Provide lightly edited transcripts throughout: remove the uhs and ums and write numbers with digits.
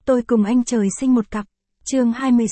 Tôi cùng anh trời sinh một cặp. Chương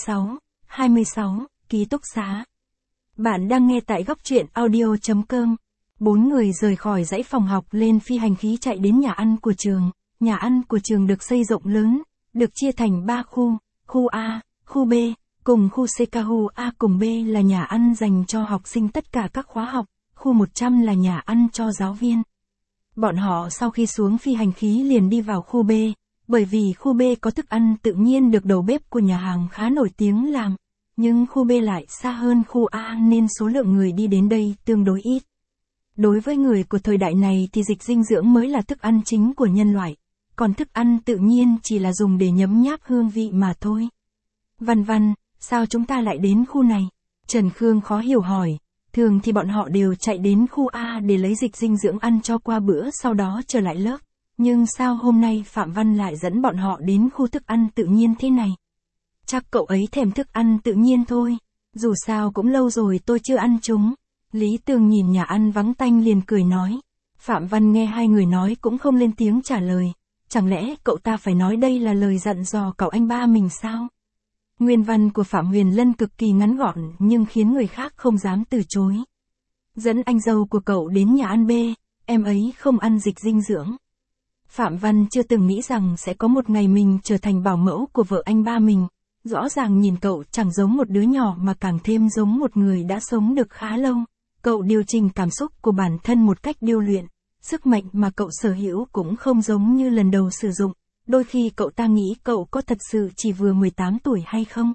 26, ký túc xá. Bạn đang nghe tại góc truyện audio.com. 4 người rời khỏi dãy phòng học lên phi hành khí chạy đến nhà ăn của trường. Nhà ăn của trường được xây rộng lớn, được chia thành 3 khu A, khu B, cùng khu C. Khu A cùng B là nhà ăn dành cho học sinh tất cả các khóa học, khu 100 là nhà ăn cho giáo viên. Bọn họ sau khi xuống phi hành khí liền đi vào khu B, bởi vì khu B có thức ăn tự nhiên được đầu bếp của nhà hàng khá nổi tiếng làm, nhưng khu B lại xa hơn khu A nên số lượng người đi đến đây tương đối ít. Đối với người của thời đại này thì dịch dinh dưỡng mới là thức ăn chính của nhân loại, còn thức ăn tự nhiên chỉ là dùng để nhấm nháp hương vị mà thôi. Văn, sao chúng ta lại đến khu này? Trần Khương khó hiểu hỏi. Thường thì bọn họ đều chạy đến khu A để lấy dịch dinh dưỡng ăn cho qua bữa sau đó trở lại lớp. Nhưng sao hôm nay Phạm Văn lại dẫn bọn họ đến khu thức ăn tự nhiên thế này? Chắc cậu ấy thèm thức ăn tự nhiên thôi. Dù sao cũng lâu rồi tôi chưa ăn chúng. Lý Tường nhìn nhà ăn vắng tanh liền cười nói. Phạm Văn nghe hai người nói cũng không lên tiếng trả lời. Chẳng lẽ cậu ta phải nói đây là lời dặn dò cậu anh ba mình sao? Nguyên văn của Phạm Huyền Lân cực kỳ ngắn gọn nhưng khiến người khác không dám từ chối. Dẫn anh dâu của cậu đến nhà ăn B, em ấy không ăn dịch dinh dưỡng. Phạm Văn chưa từng nghĩ rằng sẽ có một ngày mình trở thành bảo mẫu của vợ anh ba mình. Rõ ràng nhìn cậu chẳng giống một đứa nhỏ mà càng thêm giống một người đã sống được khá lâu. Cậu điều chỉnh cảm xúc của bản thân một cách điêu luyện. Sức mạnh mà cậu sở hữu cũng không giống như lần đầu sử dụng. Đôi khi cậu ta nghĩ cậu có thật sự chỉ vừa 18 tuổi hay không?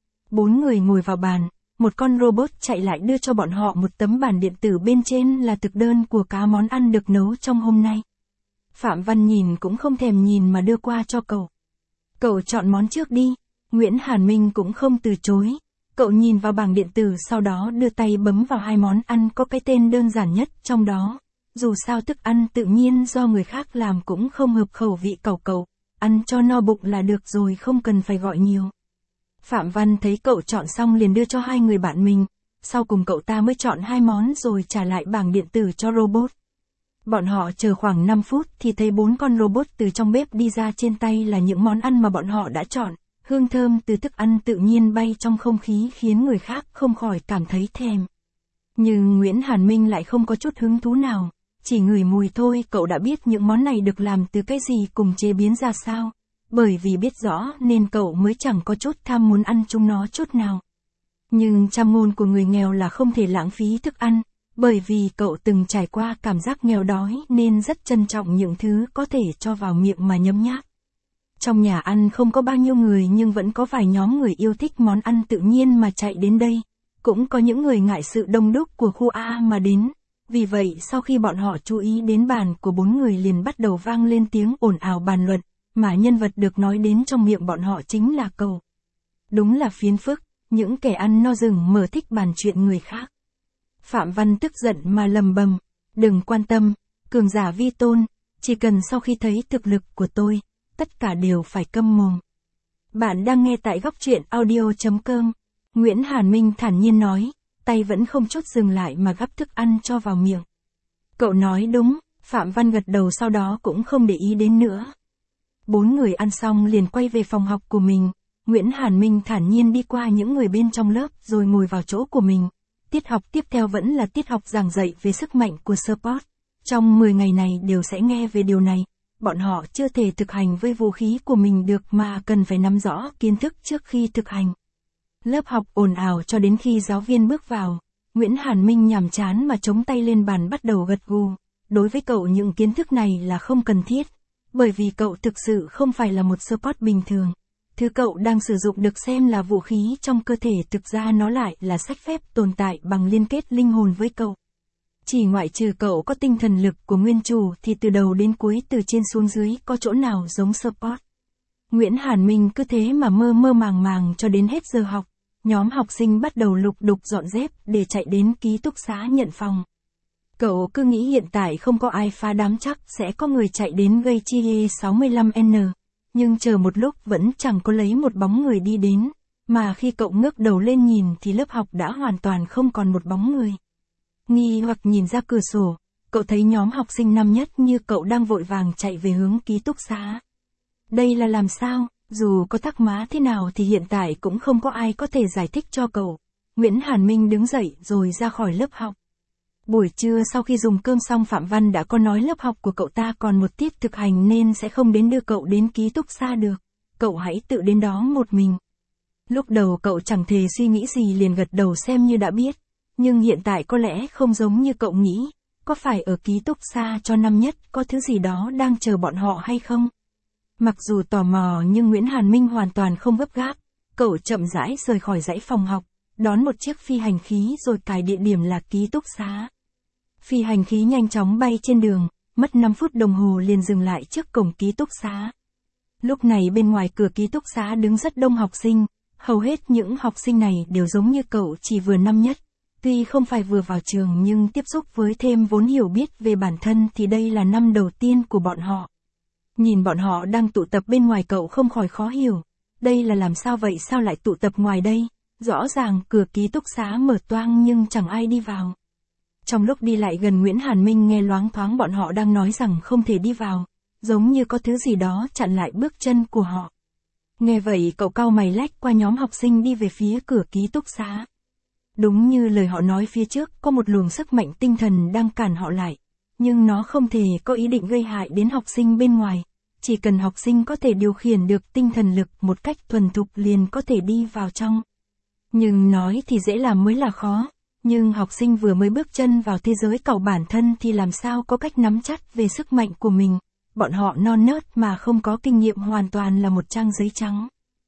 4 người ngồi vào bàn, một con robot chạy lại đưa cho bọn họ một tấm bản điện tử bên trên là thực đơn của cả món ăn được nấu trong hôm nay. Phạm Văn nhìn cũng không thèm nhìn mà đưa qua cho cậu. Cậu chọn món trước đi. Nguyễn Hàn Minh cũng không từ chối. Cậu nhìn vào bảng điện tử sau đó đưa tay bấm vào hai món ăn có cái tên đơn giản nhất trong đó. Dù sao thức ăn tự nhiên do người khác làm cũng không hợp khẩu vị cậu. Ăn cho no bụng là được rồi không cần phải gọi nhiều. Phạm Văn thấy cậu chọn xong liền đưa cho hai người bạn mình. Sau cùng cậu ta mới chọn hai món rồi trả lại bảng điện tử cho robot. Bọn họ chờ khoảng 5 phút thì thấy 4 con robot từ trong bếp đi ra, trên tay là những món ăn mà bọn họ đã chọn. Hương thơm từ thức ăn tự nhiên bay trong không khí khiến người khác không khỏi cảm thấy thèm. Nhưng Nguyễn Hàn Minh lại không có chút hứng thú nào. Chỉ ngửi mùi thôi cậu đã biết những món này được làm từ cái gì cùng chế biến ra sao. Bởi vì biết rõ nên cậu mới chẳng có chút tham muốn ăn chúng nó chút nào. Nhưng châm ngôn của người nghèo là không thể lãng phí thức ăn. Bởi vì cậu từng trải qua cảm giác nghèo đói nên rất trân trọng những thứ có thể cho vào miệng mà nhấm nháp. Trong nhà ăn không có bao nhiêu người nhưng vẫn có vài nhóm người yêu thích món ăn tự nhiên mà chạy đến đây. Cũng có những người ngại sự đông đúc của khu A mà đến. Vì vậy sau khi bọn họ chú ý đến bàn của 4 người liền bắt đầu vang lên tiếng ồn ào bàn luận, mà nhân vật được nói đến trong miệng bọn họ chính là cậu. Đúng là phiền phức, những kẻ ăn no rừng mở thích bàn chuyện người khác. Phạm Văn tức giận mà lầm bầm, đừng quan tâm, cường giả vi tôn, chỉ cần sau khi thấy thực lực của tôi, tất cả đều phải câm mồm. Bạn đang nghe tại góc truyện audio.com. Nguyễn Hàn Minh thản nhiên nói, tay vẫn không chút dừng lại mà gắp thức ăn cho vào miệng. Cậu nói đúng, Phạm Văn gật đầu sau đó cũng không để ý đến nữa. 4 người ăn xong liền quay về phòng học của mình. Nguyễn Hàn Minh thản nhiên đi qua những người bên trong lớp rồi ngồi vào chỗ của mình. Tiết học tiếp theo vẫn là tiết học giảng dạy về sức mạnh của support. Trong 10 ngày này đều sẽ nghe về điều này. Bọn họ chưa thể thực hành với vũ khí của mình được mà cần phải nắm rõ kiến thức trước khi thực hành. Lớp học ồn ào cho đến khi giáo viên bước vào. Nguyễn Hàn Minh nhàm chán mà chống tay lên bàn bắt đầu gật gù. Đối với cậu những kiến thức này là không cần thiết. Bởi vì cậu thực sự không phải là một support bình thường. Thứ cậu đang sử dụng được xem là vũ khí trong cơ thể thực ra nó lại là sách phép tồn tại bằng liên kết linh hồn với cậu. Chỉ ngoại trừ cậu có tinh thần lực của nguyên chủ thì từ đầu đến cuối từ trên xuống dưới có chỗ nào giống support. Nguyễn Hàn Minh cứ thế mà mơ mơ màng màng cho đến hết giờ học. Nhóm học sinh bắt đầu lục đục dọn dép để chạy đến ký túc xá nhận phòng. Cậu cứ nghĩ hiện tại không có ai phá đám chắc sẽ có người chạy đến gây chi 65N. Nhưng chờ một lúc vẫn chẳng có lấy một bóng người đi đến. Mà khi cậu ngước đầu lên nhìn thì lớp học đã hoàn toàn không còn một bóng người. Nghi hoặc nhìn ra cửa sổ, cậu thấy nhóm học sinh năm nhất như cậu đang vội vàng chạy về hướng ký túc xá. Đây là làm sao? Dù có thắc mắc thế nào thì hiện tại cũng không có ai có thể giải thích cho cậu. Nguyễn Hàn Minh đứng dậy rồi ra khỏi lớp học. Buổi trưa sau khi dùng cơm xong Phạm Văn đã có nói lớp học của cậu ta còn một tiết thực hành nên sẽ không đến đưa cậu đến ký túc xá được. Cậu hãy tự đến đó một mình. Lúc đầu cậu chẳng hề suy nghĩ gì liền gật đầu xem như đã biết. Nhưng hiện tại có lẽ không giống như cậu nghĩ. Có phải ở ký túc xá cho năm nhất có thứ gì đó đang chờ bọn họ hay không? Mặc dù tò mò nhưng Nguyễn Hàn Minh hoàn toàn không gấp gáp. Cậu chậm rãi rời khỏi dãy phòng học, đón một chiếc phi hành khí rồi cài địa điểm là ký túc xá. Phi hành khí nhanh chóng bay trên đường, mất 5 phút đồng hồ liền dừng lại trước cổng ký túc xá. Lúc này bên ngoài cửa ký túc xá đứng rất đông học sinh, hầu hết những học sinh này đều giống như cậu chỉ vừa năm nhất. Tuy không phải vừa vào trường nhưng tiếp xúc với thêm vốn hiểu biết về bản thân thì đây là năm đầu tiên của bọn họ. Nhìn bọn họ đang tụ tập bên ngoài cậu không khỏi khó hiểu. Đây là làm sao vậy, sao lại tụ tập ngoài đây? Rõ ràng cửa ký túc xá mở toang nhưng chẳng ai đi vào. Trong lúc đi lại gần Nguyễn Hàn Minh nghe loáng thoáng bọn họ đang nói rằng không thể đi vào, giống như có thứ gì đó chặn lại bước chân của họ. Nghe vậy cậu cau mày lách qua nhóm học sinh đi về phía cửa ký túc xá. Đúng như lời họ nói phía trước, có một luồng sức mạnh tinh thần đang cản họ lại. Nhưng nó không thể có ý định gây hại đến học sinh bên ngoài. Chỉ cần học sinh có thể điều khiển được tinh thần lực một cách thuần thục liền có thể đi vào trong. Nhưng nói thì dễ làm mới là khó. Nhưng học sinh vừa mới bước chân vào thế giới cậu bản thân thì làm sao có cách nắm chắc về sức mạnh của mình. Bọn họ non nớt mà không có kinh nghiệm, hoàn toàn là một trang giấy trắng.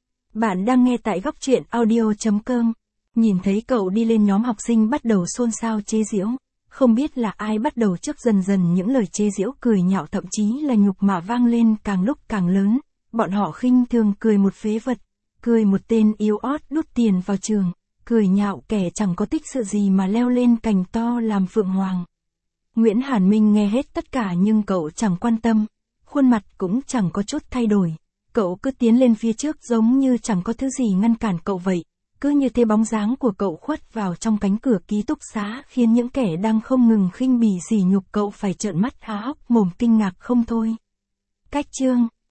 Bạn đang nghe tại góc truyện audio.com. Nhìn thấy cậu đi lên, nhóm học sinh bắt đầu xôn xao chế giễu. Không biết là ai bắt đầu trước, dần dần những lời chế giễu, cười nhạo thậm chí là nhục mạ vang lên càng lúc càng lớn. Bọn họ khinh thường cười một phế vật, cười một tên yếu ớt đút tiền vào trường, cười nhạo kẻ chẳng có tích sự gì mà leo lên cành to làm phượng hoàng. Nguyễn Hàn Minh nghe hết tất cả nhưng cậu chẳng quan tâm, khuôn mặt cũng chẳng có chút thay đổi. Cậu cứ tiến lên phía trước giống như chẳng có thứ gì ngăn cản cậu vậy. Cứ như thế bóng dáng của cậu khuất vào trong cánh cửa ký túc xá khiến những kẻ đang không ngừng khinh bỉ sỉ nhục cậu phải trợn mắt há hốc mồm kinh ngạc không thôi. Cách chương